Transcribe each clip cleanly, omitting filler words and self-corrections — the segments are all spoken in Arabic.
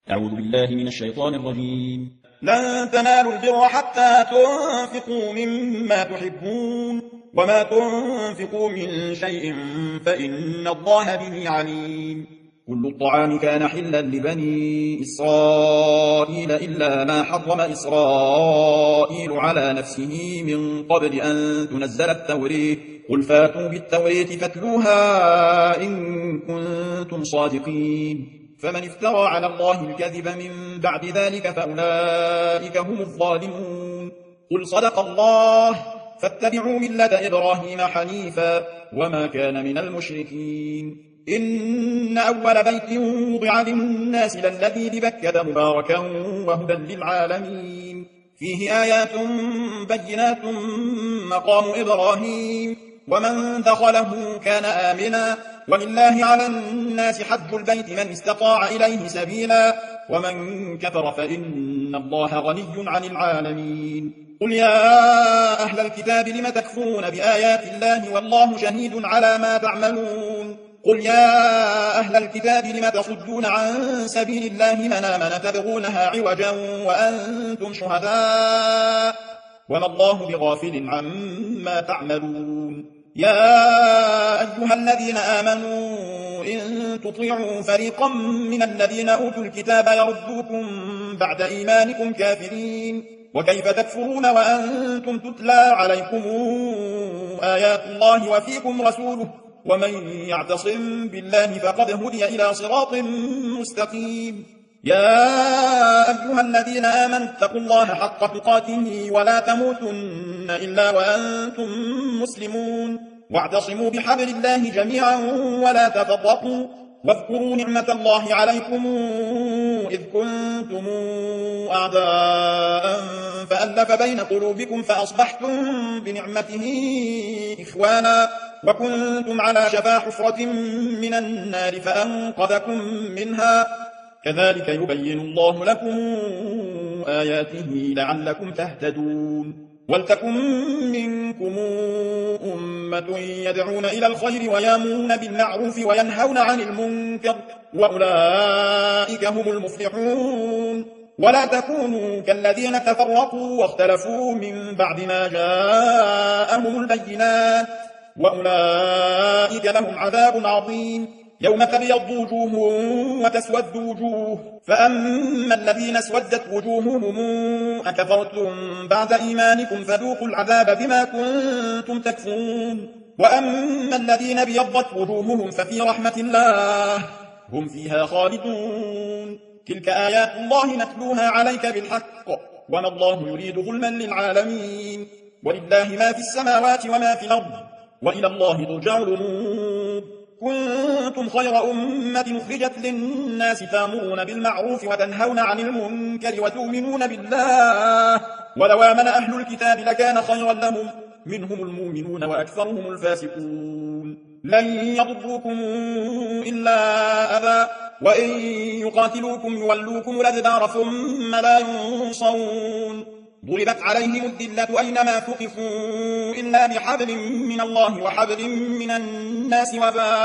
أعوذ بالله من الشيطان الرجيم. لن تنالوا البر حتى تنفقوا مما تحبون وما تنفقوا من شيء فإن الله به عليم. كل الطعام كان حلا لبني إسرائيل إلا ما حرم إسرائيل على نفسه من قبل أن تنزل التوريت. قل فاتوا بالتوريت فاتلوها إن كنتم صادقين. فمن افترى على الله الكذب من بعد ذلك فأولئك هم الظالمون. قل صدق الله فاتبعوا ملة إبراهيم حنيفا وما كان من المشركين. إن أول بيت وضع للناس للذي ببكة مباركا وهدى للعالمين. فيه آيات بينات مقام إبراهيم ومن دخله كان آمنا ولله على الناس حج البيت من استطاع إليه سبيلا ومن كفر فإن الله غني عن العالمين. قل يا أهل الكتاب لم تكفرون بآيات الله والله شهيد على ما تعملون. قل يا أهل الكتاب لم تصدون عن سبيل الله من آمن تبغونها عوجا وأنتم شهداء وما الله بغافل عما تعملون. يا أيها الذين آمنوا إن تطيعوا فريقا من الذين أوتوا الكتاب يردوكم بعد إيمانكم كافرين. وكيف تكفرون وأنتم تتلى عليكم آيات الله وفيكم رسوله ومن يعتصم بالله فقد هدي إلى صراط مستقيم. يا أيها الذين آمنوا اتقوا الله حق تقاته ولا تموتن إلا وأنتم مسلمون. واعتصموا بحبل الله جميعا ولا تفرقوا واذكروا نعمة الله عليكم إذ كنتم أعداء فألف بين قلوبكم فأصبحتم بنعمته إخوانا وكنتم على شفا حفرة من النار فأنقذكم منها. كذلك يبين الله لكم آياته لعلكم تهتدون. ولتكن منكم أمة يدعون إلى الخير ويامرون بالمعروف وينهون عن المنكر وأولئك هم المفلحون. ولا تكونوا كالذين تفرقوا واختلفوا من بعد ما جاءهم البينات وأولئك لهم عذاب عظيم. يوم تبيض وجوه وتسود وجوه فأما الذين اسودت وجوههم أكفرتم بعد إيمانكم فذوقوا العذاب بما كنتم تكفرون. وأما الذين ابيضت وجوههم ففي رحمة الله هم فيها خالدون. تلك آيات الله نتلوها عليك بالحق وما الله يريد ظلما للعالمين. ولله ما في السماوات وما في الأرض وإلى الله ترجع الأمور. كنتم خير أمة أخرجت للناس تأمرون بالمعروف وتنهون عن المنكر وتؤمنون بالله ولو آمن أهل الكتاب لكان خيرا لهم منهم المؤمنون وأكثرهم الفاسقون. لن يضروكم إلا أذى وإن يقاتلوكم يولوكم الأدبار ثم لا ينصرون. ضربت عليهم الذلة أينما ثقفوا إلا بحبل من الله وحبل من الناس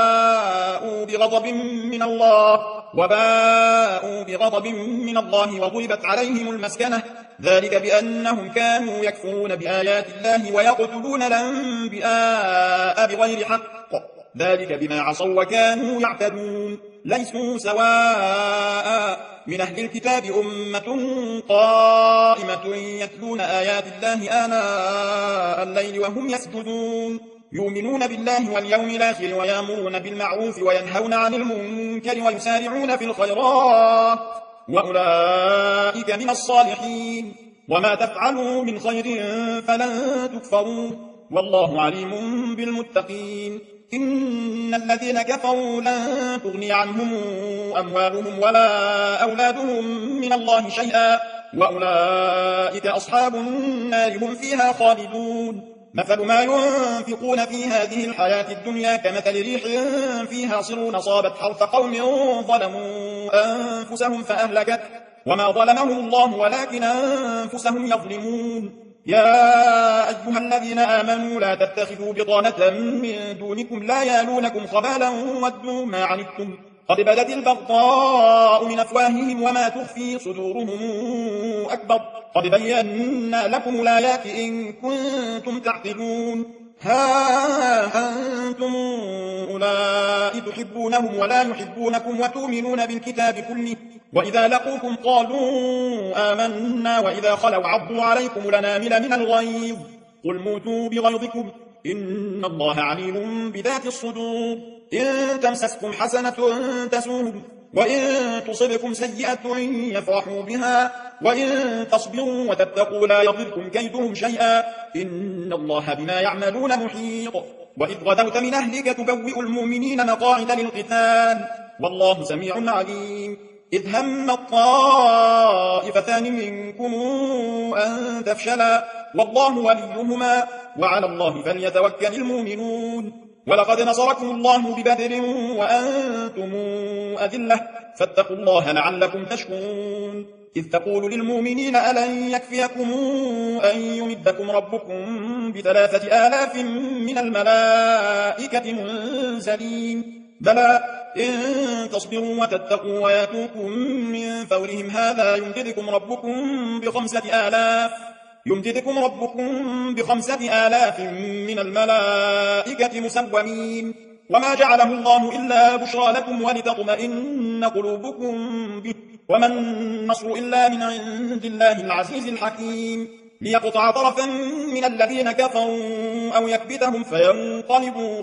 وباءوا بغضب من الله وضربت عليهم المسكنة ذلك بأنهم كانوا يكفرون بآيات الله ويقتلون الأنبياء بغير حق ذلك بما عصوا وكانوا يعتدون. ليسوا سواء من أهل الكتاب أمة قائمة يتلون آيات الله آناء الليل وهم يسجدون يؤمنون بالله واليوم الآخر ويأمرون بالمعروف وينهون عن المنكر ويسارعون في الخيرات وأولئك من الصالحين. وما تفعلوا من خير فلن تكفروا والله عليم بالمتقين. إن الذين كفروا لن تغني عنهم أموالهم ولا أولادهم من الله شيئا وأولئك أصحاب النار هم فيها خالدون. مثل ما ينفقون في هذه الحياة الدنيا كمثل ريح فيها صر أصابت حرث قوم ظلموا أنفسهم فأهلكت وما ظلمهم الله ولكن أنفسهم يظلمون. يا أيها الذين آمنوا لا تتخذوا بطانة من دونكم لا يالونكم خبالا ودوا ما عنتم قد بدت البغضاء من أفواههم وما تخفي صدورهم أكبر قد بينا لكم الآيات إن كنتم تعقلون ها أنتم أولئك تحبونهم ولا يحبونكم وتؤمنون بالكتاب كله وإذا لقوكم قالوا آمنا وإذا خلوا عضوا عليكم الأنامل من الغيظ قل موتوا بغيظكم إن الله عليم بذات الصدور إن تمسسكم حسنة تسوهم وإن تصبكم سيئة يفرحوا بها وإن تصبروا وتتقوا لا يضركم كيدهم شيئا إن الله بما يعملون محيط وإذ غدوت من أهلك تبوئ المؤمنين مقاعد للقتال والله سميع عليم إذ هم الطائفتان منكم أن تفشلا والله وليهما وعلى الله فليتوكل المؤمنون ولقد نصركم الله ببدر وأنتم أذلة فاتقوا الله لعلكم تشكرون إذ تقول للمؤمنين ألن يكفيكم أن يمدكم ربكم ب3,000 من الملائكة منزلين بلى إن تصبروا وتتقوا وياتوكم من فورهم هذا يمددكم ربكم ب5,000 من الملائكة مسومين وما جعله الله إلا بشرى لكم ولتطمئن قلوبكم به وما النصر إلا من عند الله العزيز الحكيم ليقطع طرفا من الذين كفروا أو يكبتهم فينقلبوا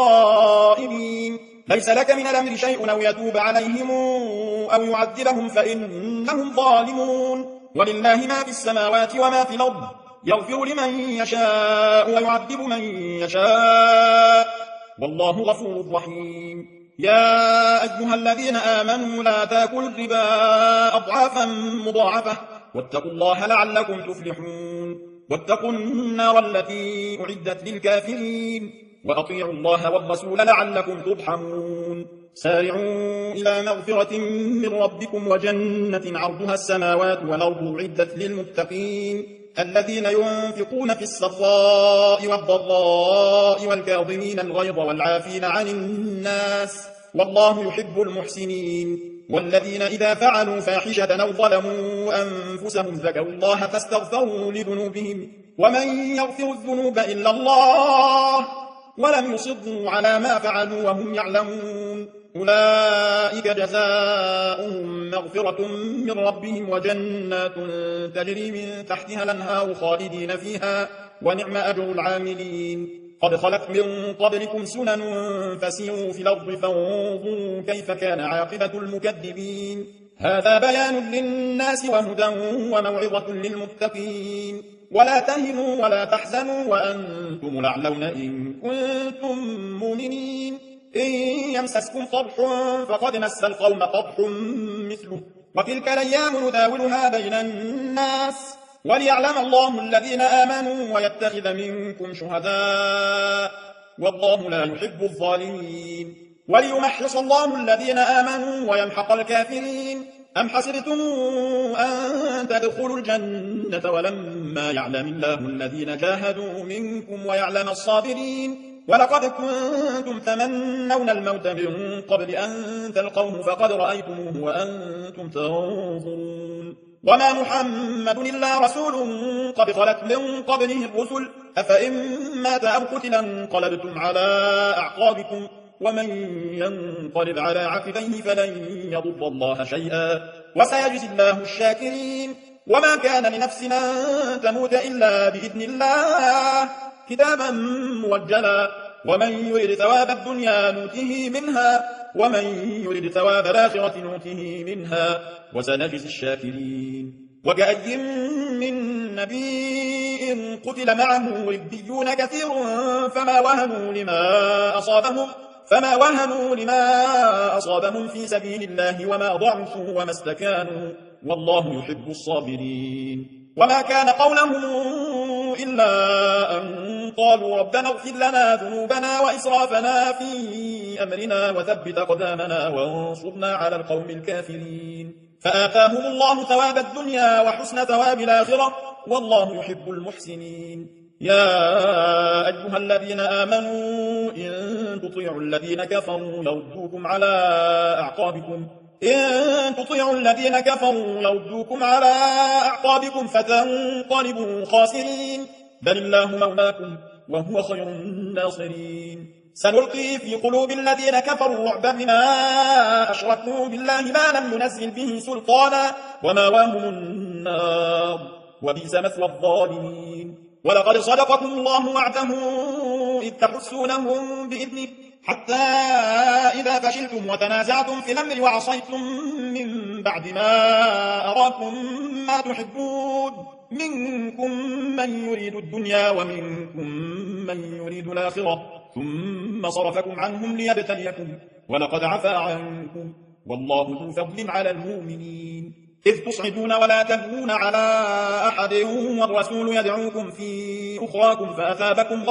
خائبين ليس لك من الأمر شيء أو يتوب عليهم أو يعذبهم فإنهم ظالمون ولله ما في السماوات وما في الأرض يغفر لمن يشاء ويعذب من يشاء والله غفور رحيم يا أيها الذين آمنوا لا تاكلوا الربا أضعافا مضاعفة واتقوا الله لعلكم تفلحون واتقوا النار التي أعدت للكافرين وأطيعوا الله والرسول لعلكم ترحمون سارعوا إلى مغفرة من ربكم وجنة عرضها السماوات والأرض أعدت للمتقين الذين ينفقون في السراء والضراء والكاظمين الغيظ والعافين عن الناس والله يحب المحسنين والذين إذا فعلوا فاحشة أو ظلموا أنفسهم ذكروا الله فاستغفروا لذنوبهم ومن يغفر الذنوب إلا الله ولم يصروا على ما فعلوا وهم يعلمون أولئك جزاؤهم مغفرة من ربهم وجنات تجري من تحتها الأنهار خالدين فيها ونعم أجر العاملين قد خلت من قبلكم سنن فسيروا في الأرض فانظروا كيف كان عاقبة المكذبين هذا بيان للناس وهدى وموعظة للمتقين ولا تهنوا ولا تحزنوا وأنتم الأعلون إن كنتم مؤمنين إن يمسسكم قرح فقد مس القوم قرح مثله وتلك الأيام نداولها بين الناس وليعلم الله الذين آمنوا ويتخذ منكم شهداء والله لا يحب الظالمين وليمحص الله الذين آمنوا ويمحق الكافرين أم حسبتم أن تدخلوا الجنة ولما يعلم الله الذين جاهدوا منكم ويعلم الصابرين ولقد كنتم تمنون الموت من قبل أن تلقوه فقد رأيتموه وأنتم تنظرون وما محمد إلا رسول قد خلت من قبله الرسل أفإن مات أو قتل انقلبتم على أعقابكم ومن ينقلب على عقبيه فلن يضر الله شيئا وسيجزي الله الشاكرين وما كان لنفس أن تموت إلا بإذن الله كتابا موجلا ومن يرد ثواب الدنيا نوته منها ومن يرد ثواب الآخرة نوته منها وسنجزي الشاكرين وكأي من نبي قتل معه ربيون كثير فما وهنوا لما أصابهم في سبيل الله وما ضعفوا وما استكانوا والله يحب الصابرين وما كان قولهم إلا أن قالوا ربنا اغفر لنا ذنوبنا وإسرافنا في أمرنا وثبت قدامنا وانصرنا على القوم الكافرين فآتاهم الله ثواب الدنيا وحسن ثواب الآخرة والله يحب المحسنين يا أيها الذين آمنوا إن تطيعوا الذين كفروا يردوكم على أعقابكم فتنقلبوا خاسرين بل الله مولاكم وهو خير الناصرين سنلقي في قلوب الذين كفروا الرعب بما أشركوا بالله ما لم ينزل به سلطانا ومأواهم النار وبئس مثوى الظالمين ولقد صدقكم الله وعده إذ تحسونهم بإذنه حتى إذا فشلتم وتنازعتم في الأمر وعصيتم من بعد ما أراكم ما تحبون منكم من يريد الدنيا ومنكم من يريد الآخرة ثم صرفكم عنهم ليبتليكم ولقد عفا عنكم والله ذو فضل على المؤمنين إذ تصعدون ولا تلوون على أحد والرسول يدعوكم في أخراكم فأثابكم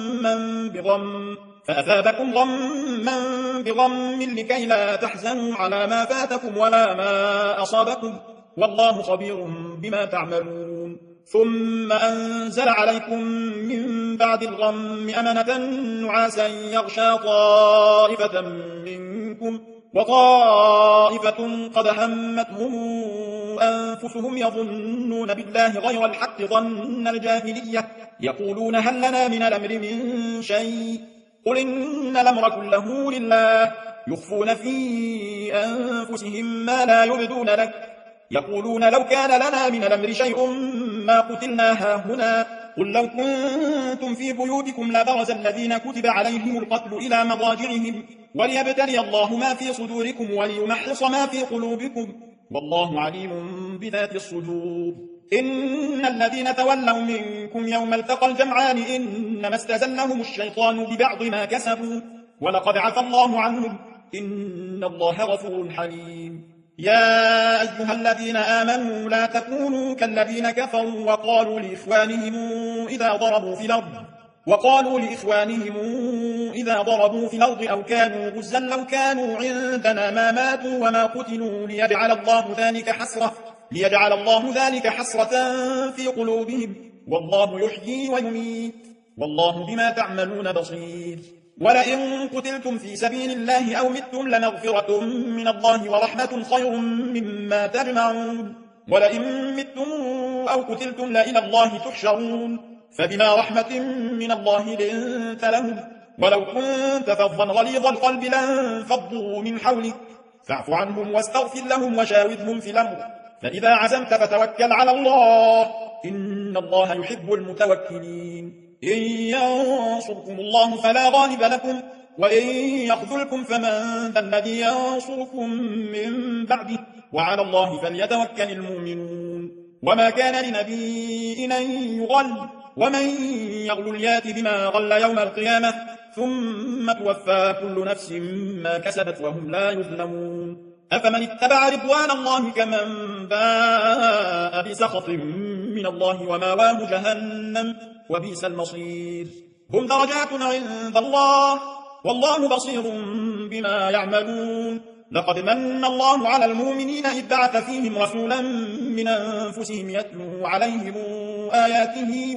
غما بغم لكي لا تحزنوا على ما فاتكم ولا ما أصابكم والله خبير بما تعملون ثم أنزل عليكم من بعد الغم أمنة نعاسا يغشى طائفة منكم وطائفة قد همتهم أنفسهم يظنون بالله غير الحق ظن الجاهلية يقولون هل لنا من الأمر من شيء قل إن الأمر كله لله يخفون في أنفسهم ما لا يبدون لك يقولون لو كان لنا من الأمر شيء ما قتلنا هاهنا قل لو كنتم في بيوتكم لبرز الذين كتب عليهم القتل إلى مضاجعهم وليبتلي الله ما في صدوركم وليمحص ما في قلوبكم والله عليم بذات الصدور إن الذين تولوا منكم يوم التقى الجمعان إنما استزلهم الشيطان ببعض ما كسبوا ولقد عفى الله عنهم إن الله غفور حليم يا أيها الذين آمنوا لا تكونوا كالذين كفروا وقالوا لإخوانهم إذا ضربوا في الأرض أو كانوا غزا لو كانوا عندنا ما ماتوا وما قتلوا ليجعل الله ذلك حسرة في قلوبهم والله يحيي ويميت والله بما تعملون بصير ولئن قتلتم في سبيل الله أو متم لمغفرة من الله ورحمة خير مما تجمعون ولئن متم أو قتلتم لإلى الله تحشرون فبما رحمة من الله لنت لهم ولو كنت فظا غليظ القلب لانفضوا من حولك فاعف عنهم واستغفر لهم وشاورهم في الأمر فإذا عزمت فتوكل على الله إن الله يحب المتوكلين إن ينصركم الله فلا غالب لكم وإن يخذلكم فمن ذا الذي ينصركم من بعده وعلى الله فليتوكل المؤمنون وما كان لنبي أن يغل ومن يغل يات بما غل يوم القيامة ثم توفى كل نفس ما كسبت وهم لا يظلمون أفمن اتبع رضوان الله كمن باء بسخط من الله وماواه جهنم وبئس المصير هم درجات عند الله والله بصير بما يعملون لقد من الله على المؤمنين إذ بعث فيهم رسولا من أنفسهم يتلو عليهم آياته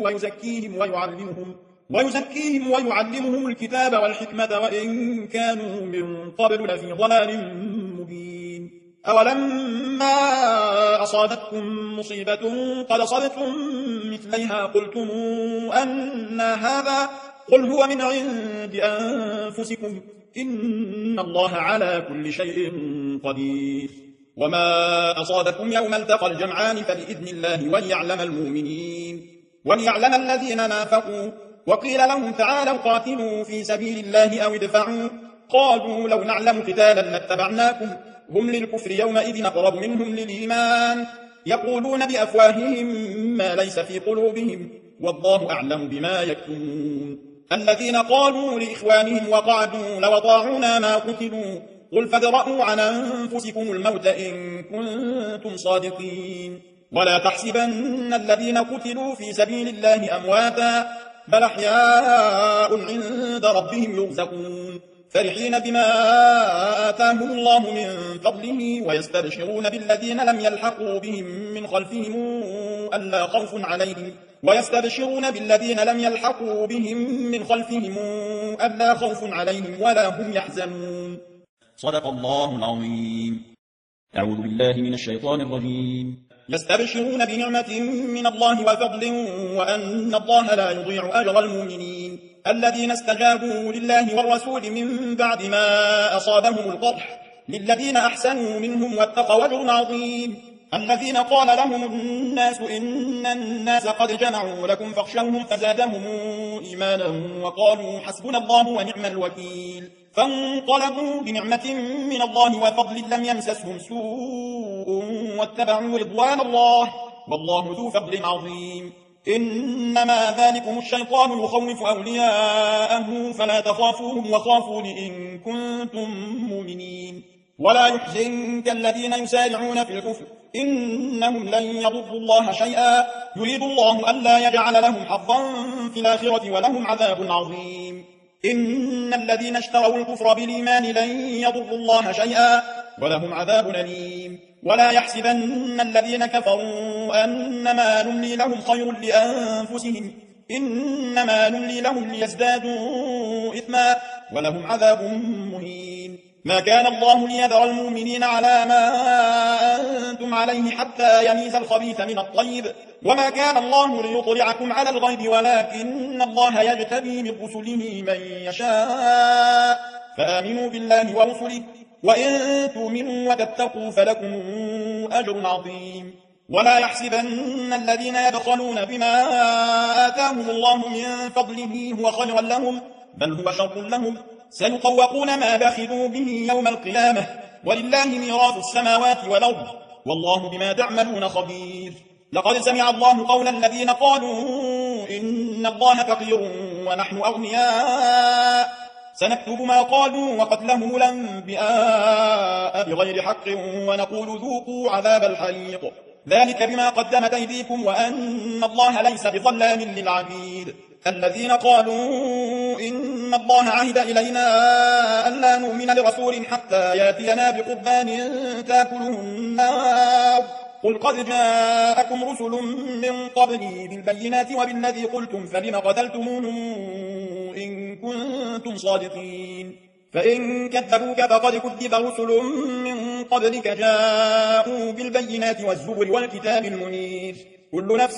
ويزكيهم ويعلمهم الكتاب والحكمة وإن كانوا من قبل لفي ضلال مبين أولما أصابتكم مصيبة قد أصبتم مثليها قلتم أن هذا قل هو من عند أنفسكم إن الله على كل شيء قدير وما أصابكم يوم التقى الجمعان فبإذن الله وليعلم المؤمنين وليعلم الذين نافقوا وقيل لهم تعالوا قاتلوا في سبيل الله أو ادفعوا قالوا لو نعلم قتالا لاتبعناكم هم للكفر يومئذ أقرب منهم للإيمان يقولون بأفواههم ما ليس في قلوبهم والله أعلم بما يكتمون الذين قالوا لإخوانهم وقعدوا لو أطاعونا ما قتلوا قل فادرءوا عن أنفسكم الموت إن كنتم صادقين ولا تحسبن الذين قتلوا في سبيل الله أمواتا بل أحياء عند ربهم يرزقون فرحين بما آتاهم الله من فضله ويستبشرون بالذين لم يلحقوا بهم من خلفهم ألا خوف عليهم ويستبشرون بالذين لم يلحقوا بهم من خلفهم ألا خوف عليهم ولا هم يحزنون. صدق الله العظيم. أعوذ بالله من الشيطان الرجيم. يستبشرون بنعمة من الله وفضل وأن الله لا يضيع أجر المؤمنين الذين استجابوا لله والرسول من بعد ما أصابهم القرح للذين أحسنوا منهم واتقوا أجر عظيم. الذين قال لهم الناس إن الناس قد جمعوا لكم فاخشوهم فزادهم إيمانا وقالوا حسبنا الله ونعم الوكيل فانقلبوا بنعمة من الله وفضل لم يمسسهم سوء واتبعوا رضوان الله والله ذو فضل عظيم. إنما ذلكم الشيطان يخوف أولياءه فلا تخافوهم وخافون إن كنتم مؤمنين. ولا يحزنك الذين يسارعون في الكفر إنهم لن يضروا الله شيئا يريد الله ألا يجعل لهم حظا في الآخرة ولهم عذاب عظيم. إن الذين اشتروا الكفر بالإيمان لن يضروا الله شيئا ولهم عذاب أليم. ولا يحسبن الذين كفروا أنما نملي لهم خير لأنفسهم إنما نملي لهم ليزدادوا إثما ولهم عذاب مهين. ما كان الله ليذر المؤمنين على ما أنتم عليه حتى يميز الخبيث من الطيب وما كان الله ليطلعكم على الغيب ولكن الله يجتبي من رسله من يشاء فآمنوا بالله ورسله وإن تؤمنوا وتتقوا فلكم أجر عظيم. ولا يحسبن الذين يبخلون بما آتاهم الله من فضله هو خيرا لهم بل هو شر لهم سيطوقون ما بخلوا به يوم القيامة ولله ميراث السماوات والأرض والله بما تعملون خبير. لقد سمع الله قول الذين قالوا إن الله فقير ونحن أغنياء سنكتب ما قالوا وقتلهم الأنبياء بغير حق ونقول ذوقوا عذاب الحريق ذلك بما قدمت أيديكم وأن الله ليس بظلام للعبيد. الذين قالوا إن الله عهد إلينا ألا نؤمن لرسول حتى يأتينا بقربان تأكله النار قل قد جاءكم رسل من قبلي بالبينات وبالذي قلتم فلم قتلتموهم إن كنتم صادقين. فإن كذبوك فقد كذب رسل من قبلك جاءوا بالبينات والزبر والكتاب المنير كل نفس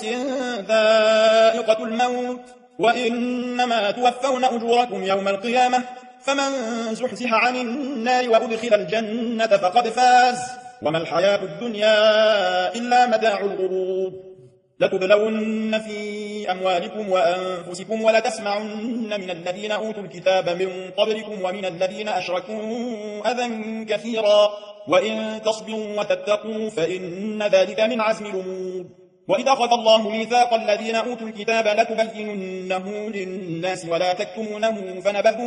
ذائقة الموت وإنما توفون أجوركم يوم القيامة فمن زحزح عن النار وأدخل الجنة فقد فاز وما الحياة الدنيا إلا متاع الغرور. لتبلون في أموالكم وأنفسكم ولتسمعن من الذين أوتوا الكتاب من قبلكم ومن الذين أشركوا أذى كثيرا وإن تصبروا وتتقوا فإن ذلك من عزم الأمور. وإذا أخذ الله ميثاق الذين أوتوا الكتاب لتبيننه للناس ولا تكتمونه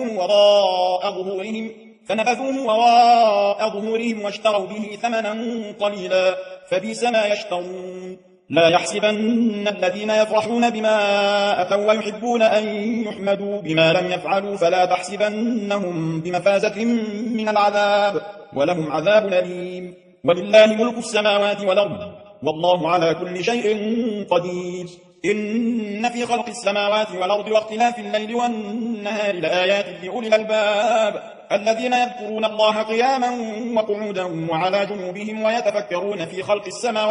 فنبذوه وراء ظهورهم واشتروا به ثمنا قليلا فبئس ما يشترون. لا يحسبن الذين يفرحون بما أتوا ويحبون أن يحمدوا بما لم يفعلوا فلا تحسبنهم بمفازة من العذاب ولهم عذاب أليم. ولله ملك السماوات والأرض والله على كل شيء قدير. إن في خلق السماوات والأرض واختلاف الليل والنهار لآيات لأولي الألباب الذين يذكرون الله قياما وقعودا وعلى جنوبهم ويتفكرون في خلق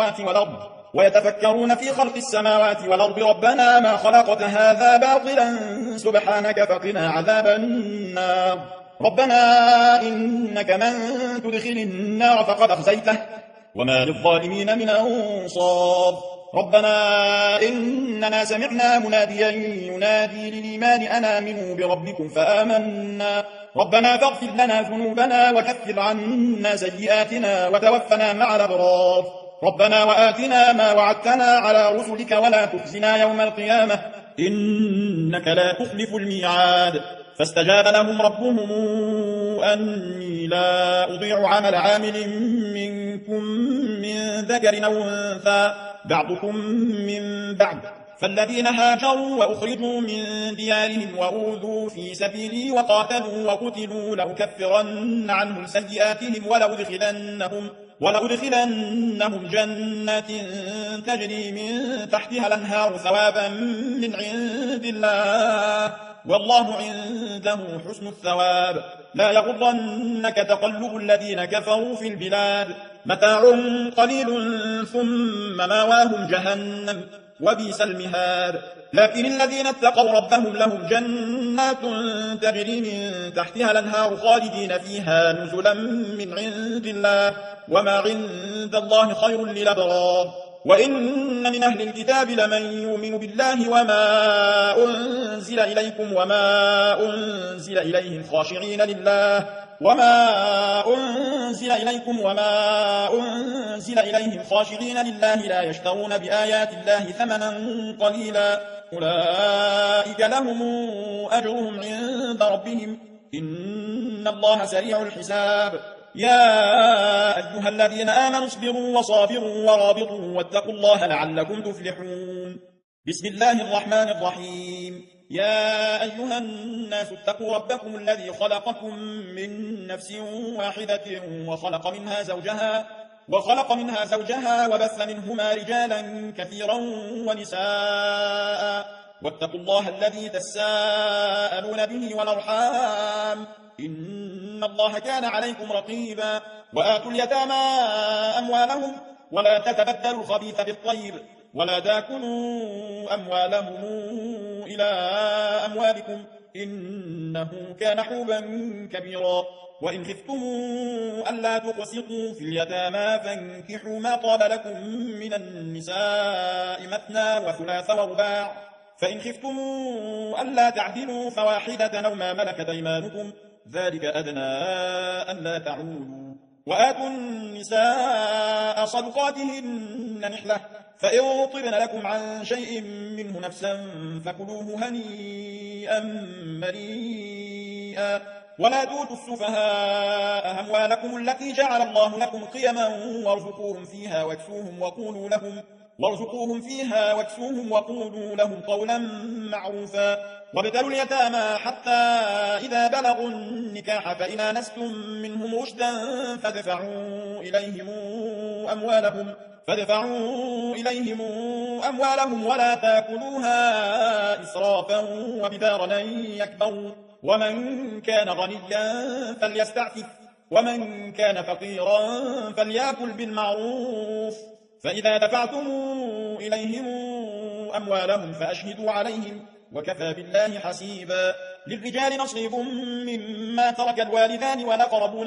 السماوات والأرض ربنا ما خلقت هذا باطلا سبحانك فقنا عذاب النار. ربنا إنك من تدخل النار فقد أخزيته وما للظالمين من أنصار. ربنا إننا سمعنا مناديا ينادي للإيمان أن آمنوا بربكم فآمنا ربنا فاغفر لنا ذنوبنا وكفر عنا سيئاتنا وتوفنا مع الأبرار. ربنا وآتنا ما وعدتنا على رسلك ولا تخزنا يوم القيامة إنك لا تخلف الميعاد. فاستجاب لهم ربهم أني لا أضيع عمل عامل منكم من ذكر أو أنثى بعضكم من بعض فالذين هاجروا وأخرجوا من ديارهم وأوذوا في سبيلي ولأدخلنهم جنات تجري من تحتها الأنهار ثوابا من عند الله والله عنده حسن الثواب لا يغرنك تقلب الذين كفروا في البلاد متاع قليل ثم ماواهم جهنم وبئس المهاد لكن الذين اتقوا ربهم لهم جنات تجري من تحتها الأنهار خالدين فيها نزلا من عند الله وما عند الله خير للأبرار وإن من أهل الكتاب لمن يؤمن بالله وما أنزل إليكم وما أنزل إليهم خاشعين لله لا يشترون بآيات الله ثمنا قليلا أولئك لهم أجرهم عند ربهم إن الله سريع الحساب يا أيها الذين آمنوا اصبروا وصابروا ورابطوا واتقوا الله لعلكم تفلحون بسم الله الرحمن الرحيم يا أيها الناس اتقوا ربكم الذي خلقكم من نفس واحدة وخلق منها زوجها وبث منهما رجالا كثيرا ونساء واتقوا الله الذي تساءلون به والأرحام إن الله كان عليكم رقيبا وآتوا اليتامى أموالهم ولا تتبدلوا الخبيث بالطيب ولا تاكلوا أموالهم إلى أموالكم إنه كان حوبا كبيرا وإن خفتم ألا تقسطوا في اليتامى فانكحوا ما طاب لكم من النساء مثنى وثلاث ورباع فإن خفتم ألا تعدلوا فواحدة أو ما ملكت أيمانكم ذلك أدنى ألا تعولوا وآتوا النساء صدقاتهن نحلة فإن طبن لكم عن شيء منه نفسا فكلوه هنيئا مريئا ولا تؤتوا السفهاء أموالكم التي جعل الله لكم قيما وارزقوهم فيها وكسوهم وقولوا لهم قولا معروفا وابتلوا اليتامى حتى إذا بلغوا النكاح فإن آنستم منهم رشدا فادفعوا إليهم أموالهم ولا تاكلوها إسرافا وبدارا يكبروا ومن كان غنيا فليستعفف ومن كان فقيرا فليأكل بالمعروف فإذا دفعتم إليهم أموالهم فأشهدوا عليهم وكفى بالله حسيبا للرجال نصيب مما ترك الوالدان والأقربون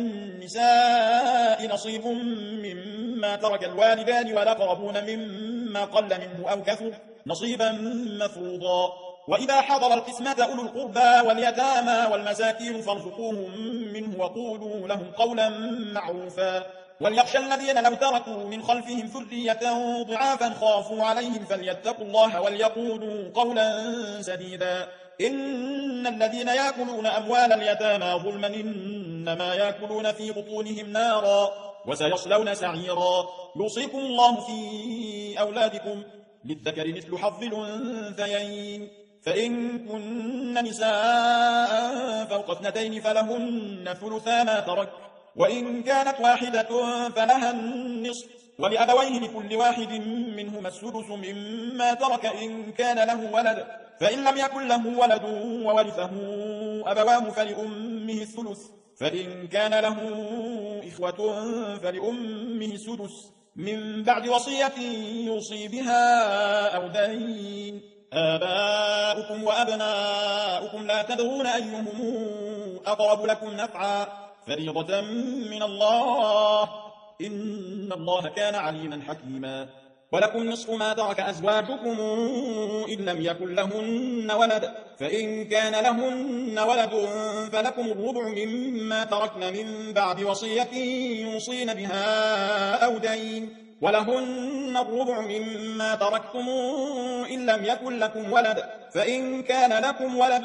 وللنساء نصيب مما ترك الوالدان والأقربون مما قل منه أو كثر نصيبا مفروضا وإذا حضر القسمة أولو القربى واليتامى والمساكين فارزقوهم منه وقولوا لهم قولا معروفا وليخشى الذين لو تركوا من خلفهم ذرية ضعافا خافوا عليهم فليتقوا الله وليقولوا قولا سديدا إن الذين يأكلون أموال اليتامى ظلما إنما يأكلون في بطونهم نارا وسيصلون سعيرا يوصيكم الله في أولادكم للذكر مثل حظ الأنثيين فإن كن نساء فوق 2 فلهن ثلثا ما ترك وإن كانت واحدة فلها النصف ولأبويه لكل واحد منهما السدس مما ترك إن كان له ولد فإن لم يكن له ولد وورثه أبواه فلأمه الثلث فإن كان له إخوة فلأمه السدس من بعد وصية يوصي بها أو دين آباؤكم وأبناؤكم لا تدرون أيهم أقرب لكم نفعا فريضة من الله إن الله كان عليما حكيما ولكم نصف ما ترك أزواجكم إن لم يكن لهن ولد فإن كان لهن ولد فلكم الربع مما تركن من بعد وصية يوصين بها أو دين ولهن الربع مما تركتم إن لم يكن لكم ولد فإن كان لكم ولد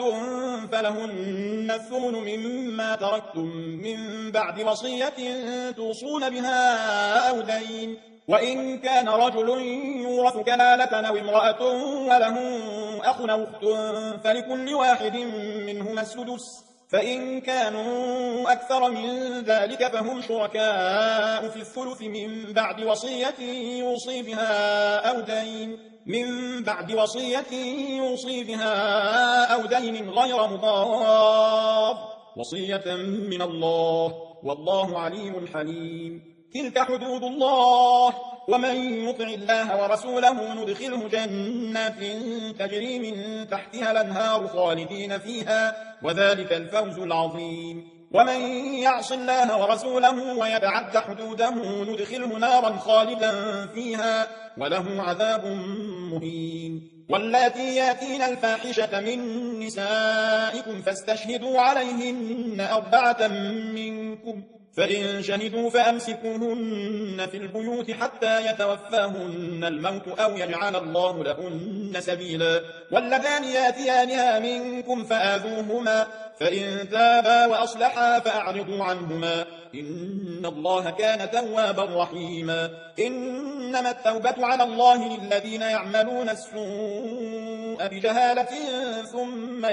فلهن الثمن مما تركتم من بعد وصية توصون بها أو دين وإن كان رجل يورث كلالة أو امرأة وله أخ أو أخت فلكل واحد منهما السدس فإن كانوا أكثر من ذلك فهم شركاء في الثلث من بعد وصية يوصي بها أو دين غير مضار، وصية من الله، والله عليم حليم. تلك حدود الله، ومن يطع الله ورسوله ندخله جنات تجري من تحتها الأنهار خالدين فيها، وذلك الفوز العظيم. ومن يعص الله ورسوله ويتعد حدوده ندخله نارا خالدا فيها، وله عذاب مهين. واللاتي ياتين الفاحشة من نسائكم فاستشهدوا عليهن 4 منكم، فإن شهدوا فأمسكوهن في البيوت حتى يتوفاهن الموت أو يجعل الله لهن سبيلا. واللذان ياتيانها منكم فآذوهما، فإن تابا وأصلحا فأعرضوا عنهما، إن الله كان توابا رحيما. إنما التوبة على الله للذين يعملون السوء بجهالة ثم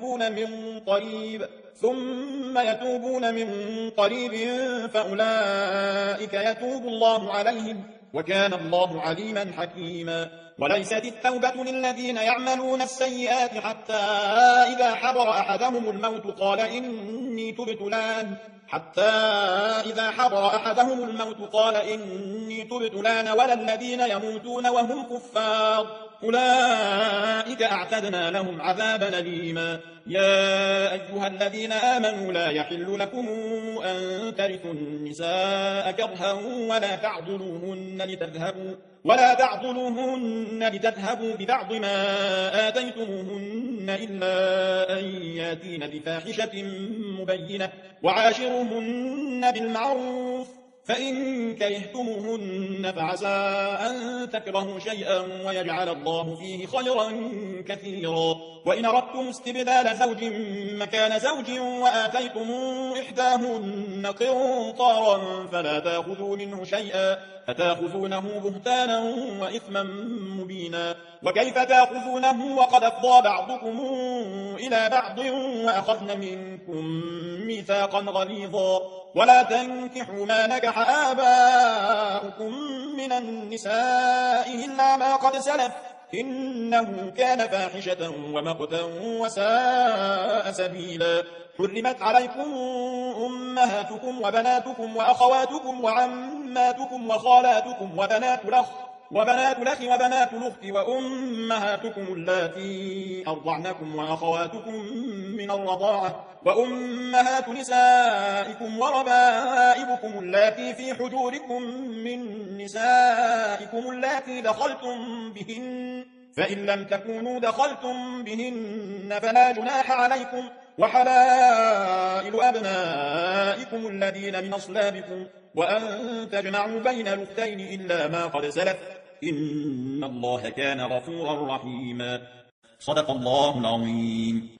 يتوبون من قريب فأولئك يتوب الله عليهم، وكان الله عليما حكيما. وليست التوبة للذين يعملون السيئات حتى إذا حضر أحدهم الموت قال إني تبت الآن، ولا الذين يموتون وهم كفار، أولئك أعتدنا لهم عذابا أليما. يا أيها الذين آمنوا لا يحل لكم أن ترثوا النساء كرها ولا تعضلوهن لتذهبوا ببعض ما آتيتموهن إلا أن ياتين بفاحشة مبينة، وعاشروهن بالمعروف، فإن كرهتموهن فعسى أن تكرهوا شيئا ويجعل الله فيه خيرا كثيرا. وإن أردتم استبدال زوج مكان زوج وآتيتم إحداهن قنطارا فلا تأخذوا منه شيئا، أتأخذونه بهتانا وإثما مبينا. وكيف تأخذونه وقد أفضى بعضكم إلى بعض وأخذن منكم ميثاقا غليظا. ولا تنكحوا ما نكح آباؤكم من النساء إلا ما قد سلف، إنه كان فاحشة ومقتا وساء سبيلا. حرمت عليكم أمهاتكم وبناتكم وأخواتكم وعماتكم وخالاتكم وبنات الأخ وبنات الأخت وأمهاتكم اللاتي أرضعنكم وأخواتكم من الرضاعة وأمهات نسائكم وربائبكم اللاتي في حجوركم من نسائكم اللاتي دخلتم بهن، فإن لم تكونوا دخلتم بهن فلا جناح عليكم، وحلائل أبنائكم الذين من أصلابكم، وأن تجمعوا بين الأختين إلا ما قد سلف، إن الله كان غفورا رحيما. صدق الله العظيم.